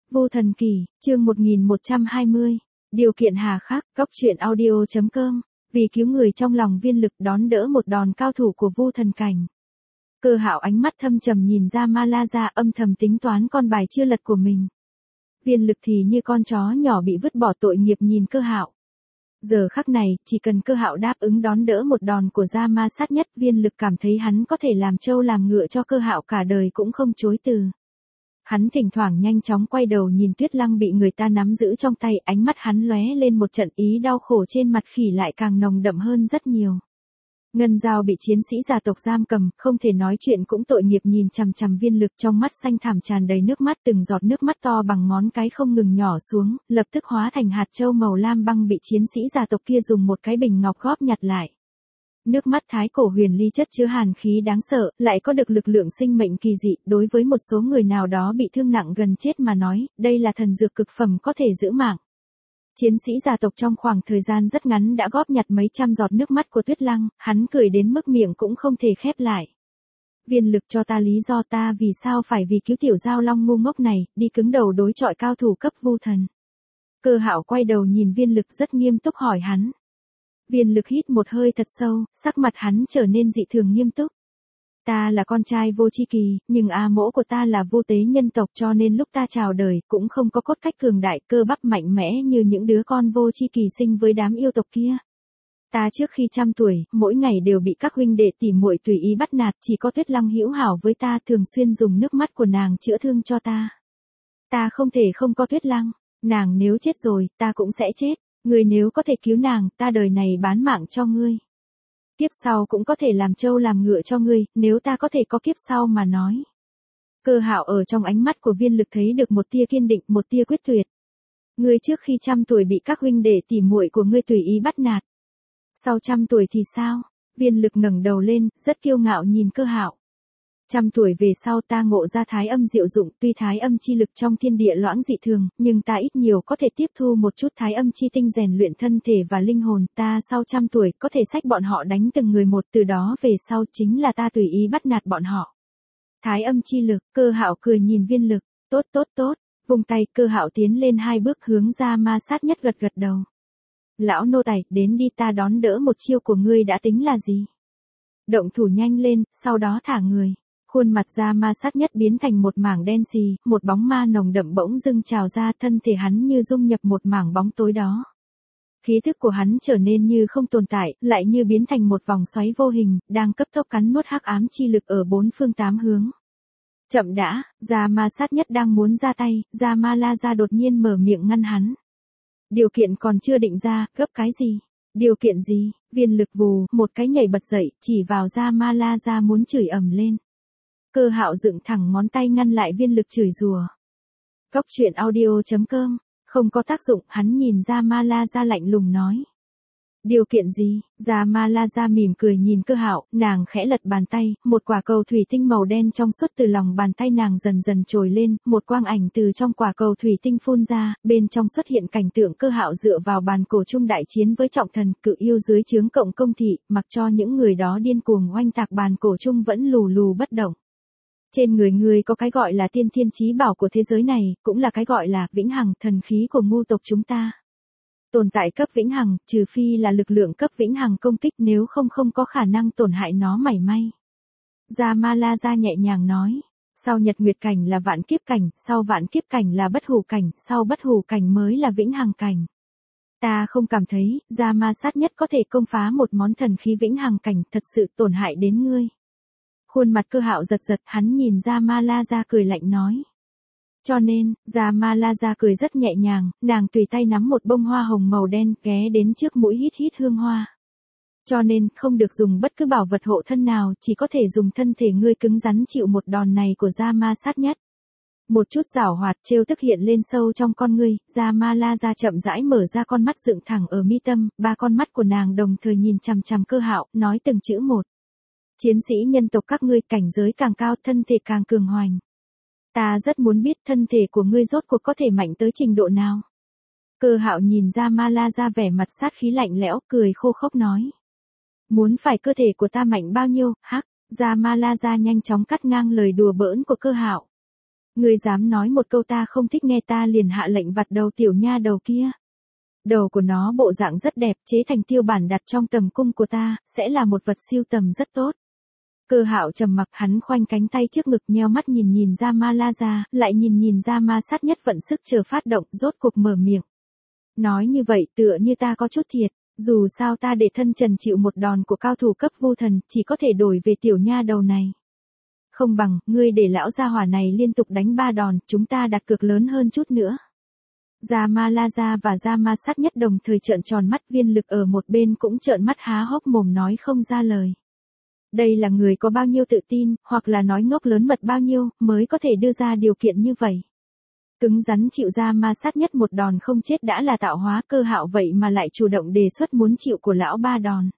Vô Thần Kỳ, chương 1120. Điều kiện hà khắc, góc truyện audio.com. Vì cứu người trong lòng Viên Lực đón đỡ một đòn cao thủ của Vu Thần Cảnh. Cơ Hạo ánh mắt thâm trầm nhìn ra Malaza, âm thầm tính toán con bài chưa lật của mình. Viên Lực thì như con chó nhỏ bị vứt bỏ tội nghiệp nhìn Cơ Hạo. Giờ khắc này, chỉ cần Cơ Hạo đáp ứng đón đỡ một đòn của Gia Ma Sát Nhất, Viên Lực cảm thấy hắn có thể làm trâu làm ngựa cho Cơ Hạo cả đời cũng không chối từ. Hắn thỉnh thoảng nhanh chóng quay đầu nhìn Tuyết Lăng bị người ta nắm giữ trong tay, ánh mắt hắn lóe lên một trận ý đau khổ, trên mặt khỉ lại càng nồng đậm hơn rất nhiều. Ngân Dao bị chiến sĩ gia tộc giam cầm, không thể nói chuyện cũng tội nghiệp nhìn chằm chằm Viên Lực, trong mắt xanh thẳm tràn đầy nước mắt, từng giọt nước mắt to bằng ngón cái không ngừng nhỏ xuống, lập tức hóa thành hạt châu màu lam băng bị chiến sĩ gia tộc kia dùng một cái bình ngọc góp nhặt lại. Nước mắt thái cổ huyền ly chất chứa hàn khí đáng sợ, lại có được lực lượng sinh mệnh kỳ dị, đối với một số người nào đó bị thương nặng gần chết mà nói, đây là thần dược cực phẩm có thể giữ mạng. Chiến sĩ gia tộc trong khoảng thời gian rất ngắn đã góp nhặt mấy trăm giọt nước mắt của Tuyết Lăng, hắn cười đến mức miệng cũng không thể khép lại. Viên Lực, cho ta lý do ta vì sao phải vì cứu tiểu Giao Long ngu ngốc này, đi cứng đầu đối chọi cao thủ cấp Vu Thần. Cơ Hạo quay đầu nhìn Viên Lực rất nghiêm túc hỏi hắn. Viên Lực hít một hơi thật sâu, sắc mặt hắn trở nên dị thường nghiêm túc. Ta là con trai Vô Chi Kỳ, nhưng mỗ của ta là vô tế nhân tộc, cho nên lúc ta chào đời cũng không có cốt cách cường đại, cơ bắp mạnh mẽ như những đứa con Vô Chi Kỳ sinh với đám yêu tộc kia. Ta trước khi trăm tuổi, mỗi ngày đều bị các huynh đệ tỉ muội tùy ý bắt nạt, chỉ có Tuyết Lăng hữu hảo với ta, thường xuyên dùng nước mắt của nàng chữa thương cho ta. Ta không thể không có Tuyết Lăng, nàng nếu chết rồi, ta cũng sẽ chết. Ngươi nếu có thể cứu nàng, ta đời này bán mạng cho ngươi. Kiếp sau cũng có thể làm trâu làm ngựa cho ngươi, nếu ta có thể có kiếp sau mà nói. Cơ Hạo ở trong ánh mắt của Viên Lực thấy được một tia kiên định, một tia quyết tuyệt. Ngươi trước khi trăm tuổi bị các huynh đệ tỉ muội của ngươi tùy ý bắt nạt. Sau trăm tuổi thì sao? Viên Lực ngẩng đầu lên, rất kiêu ngạo nhìn Cơ Hạo. Trăm tuổi về sau ta ngộ ra thái âm diệu dụng, tuy thái âm chi lực trong thiên địa loãng dị thường, nhưng ta ít nhiều có thể tiếp thu một chút thái âm chi tinh rèn luyện thân thể và linh hồn, ta sau trăm tuổi có thể xách bọn họ đánh từng người một, từ đó về sau chính là ta tùy ý bắt nạt bọn họ. Thái âm chi lực, Cơ Hạo cười nhìn Viên Lực, tốt, vùng tay, Cơ Hạo tiến lên hai bước hướng Gia Ma Sát Nhất gật gật đầu. Lão nô tài, đến đi, ta đón đỡ một chiêu của ngươi đã tính là gì? Động thủ nhanh lên, sau đó thả người. Khuôn mặt Gia Ma Sát Nhất biến thành một mảng đen xì, một bóng ma nồng đậm bỗng dưng trào ra, thân thể hắn như dung nhập một mảng bóng tối đó. Khí thức của hắn trở nên như không tồn tại, lại như biến thành một vòng xoáy vô hình, đang cấp tốc cắn nuốt hắc ám chi lực ở bốn phương tám hướng. Chậm đã, Gia Ma Sát Nhất đang muốn ra tay, Gia Malaza đột nhiên mở miệng ngăn hắn. Điều kiện còn chưa định ra, gấp cái gì? Điều kiện gì? Viên Lực vù, một cái nhảy bật dậy, chỉ vào Gia Malaza muốn chửi ầm lên. Cơ Hạo dựng thẳng ngón tay ngăn lại Viên Lực chửi rủa. Góc truyện audio.com, không có tác dụng, hắn nhìn Gia Malaza lạnh lùng nói. Điều kiện gì? Gia Malaza mỉm cười nhìn Cơ Hạo, nàng khẽ lật bàn tay, một quả cầu thủy tinh màu đen trong suốt từ lòng bàn tay nàng dần dần trồi lên, một quang ảnh từ trong quả cầu thủy tinh phun ra, bên trong xuất hiện cảnh tượng Cơ Hạo dựa vào bàn cổ chung đại chiến với trọng thần, cự yêu dưới trướng cộng công thị, mặc cho những người đó điên cuồng oanh tạc bàn cổ chung vẫn lù lù bất động. Trên người ngươi có cái gọi là tiên thiên chí bảo của thế giới này, cũng là cái gọi là vĩnh hằng, thần khí của ngu tộc chúng ta. Tồn tại cấp vĩnh hằng, trừ phi là lực lượng cấp vĩnh hằng công kích, nếu không có khả năng tổn hại nó mảy may. Gia Malaza nhẹ nhàng nói, sau nhật nguyệt cảnh là vạn kiếp cảnh, sau vạn kiếp cảnh là bất hủ cảnh, sau bất hủ cảnh mới là vĩnh hằng cảnh. Ta không cảm thấy, Gia Ma Sát Nhất có thể công phá một món thần khí vĩnh hằng cảnh, thật sự tổn hại đến ngươi. Khuôn mặt Cơ Hạo giật giật, hắn nhìn Gia Malaza cười lạnh nói. Cho nên, Gia Malaza cười rất nhẹ nhàng, nàng tùy tay nắm một bông hoa hồng màu đen, ghé đến trước mũi hít hít hương hoa. Cho nên, không được dùng bất cứ bảo vật hộ thân nào, chỉ có thể dùng thân thể ngươi cứng rắn chịu một đòn này của Gia Ma Sát Nhất. Một chút giảo hoạt trêu tức hiện lên sâu trong con ngươi, Gia Malaza chậm rãi mở ra con mắt dựng thẳng ở mi tâm, ba con mắt của nàng đồng thời nhìn chằm chằm Cơ Hạo, nói từng chữ một. Chiến sĩ nhân tộc các ngươi, cảnh giới càng cao, thân thể càng cường hoành. Ta rất muốn biết thân thể của ngươi rốt cuộc có thể mạnh tới trình độ nào. Cơ Hạo nhìn Gia Malaza vẻ mặt sát khí lạnh lẽo, cười khô khốc nói. Muốn phải cơ thể của ta mạnh bao nhiêu, hắc? Gia Malaza nhanh chóng cắt ngang lời đùa bỡn của Cơ Hạo. Ngươi dám nói một câu ta không thích nghe ta liền hạ lệnh vặt đầu tiểu nha đầu kia. Đầu của nó bộ dạng rất đẹp, chế thành tiêu bản đặt trong tầm cung của ta, sẽ là một vật sưu tầm rất tốt. Cơ Hạo trầm mặc, hắn khoanh cánh tay trước ngực, nheo mắt nhìn nhìn ra ma la ra, lại nhìn nhìn ra ma sát nhất vận sức chờ phát động, rốt cục mở miệng. Nói như vậy tựa như ta có chút thiệt, dù sao ta để thân Trần chịu một đòn của cao thủ cấp vu thần, chỉ có thể đổi về tiểu nha đầu này. Không bằng, ngươi để lão gia hỏa này liên tục đánh 3 đòn, chúng ta đặt cược lớn hơn chút nữa. Gia Ma La Gia và Gia Ma Sát Nhất đồng thời trợn tròn mắt, Viên Lực ở một bên cũng trợn mắt há hốc mồm nói không ra lời. Đây là người có bao nhiêu tự tin, hoặc là nói ngốc lớn mật bao nhiêu, mới có thể đưa ra điều kiện như vậy. Cứng rắn chịu Gia Ma Sát Nhất một đòn không chết đã là tạo hóa, Cơ Hạo vậy mà lại chủ động đề xuất muốn chịu của lão 3 đòn.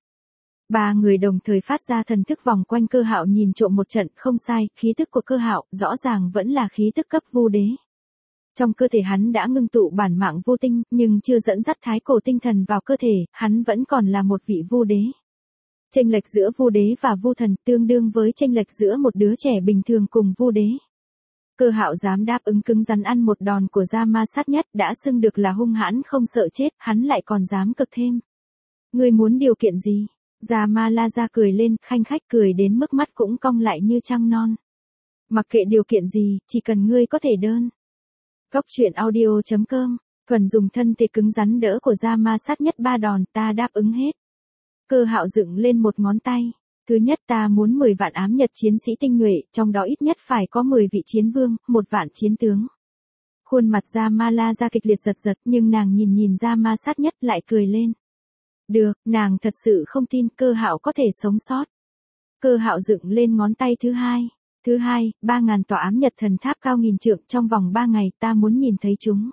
3 người đồng thời phát ra thần thức vòng quanh Cơ Hạo nhìn trộm một trận, không sai, khí tức của Cơ Hạo rõ ràng vẫn là khí tức cấp vu đế. Trong cơ thể hắn đã ngưng tụ bản mạng vô tinh, nhưng chưa dẫn dắt thái cổ tinh thần vào cơ thể, hắn vẫn còn là một vị vu đế. Chênh lệch giữa vu đế và vu thần tương đương với chênh lệch giữa một đứa trẻ bình thường cùng vu đế. Cơ Hạo dám đáp ứng cứng rắn ăn một đòn của Gia Ma Sát Nhất, đã xưng được là hung hãn không sợ chết, hắn lại còn dám cực thêm. Ngươi muốn điều kiện gì? Gia Ma La Gia cười lên, khanh khách cười đến mức mắt cũng cong lại như trăng non. Mặc kệ điều kiện gì, chỉ cần ngươi có thể đơn. Góc truyện audio.com, thuần dùng thân thể cứng rắn đỡ của Gia Ma Sát Nhất 3 đòn, ta đáp ứng hết. Cơ Hạo dựng lên một ngón tay. Thứ nhất, ta muốn 10 vạn ám nhật chiến sĩ tinh nhuệ, trong đó ít nhất phải có 10 vị chiến vương, 1 vạn chiến tướng. Khuôn mặt Gia Ma La Gia kịch liệt giật giật, nhưng nàng nhìn nhìn Gia Ma Sát Nhất lại cười lên. Được, nàng thật sự không tin Cơ Hạo có thể sống sót. Cơ Hạo dựng lên ngón tay thứ hai. Thứ hai, 3.000 tòa ám nhật thần tháp cao nghìn trượng trong vòng 3 ngày, ta muốn nhìn thấy chúng.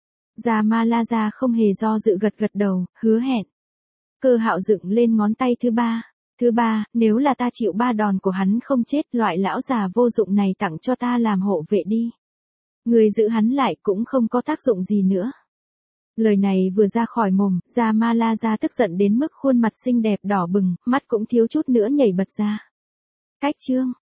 Gia Ma La Gia không hề do dự gật gật đầu, hứa hẹn. Cơ Hạo dựng lên ngón tay thứ ba. Thứ ba, nếu là ta chịu 3 đòn của hắn không chết, loại lão già vô dụng này tặng cho ta làm hộ vệ đi. Người giữ hắn lại cũng không có tác dụng gì nữa. Lời này vừa ra khỏi mồm, Gia Ma La Gia tức giận đến mức khuôn mặt xinh đẹp đỏ bừng, mắt cũng thiếu chút nữa nhảy bật ra. Cách chương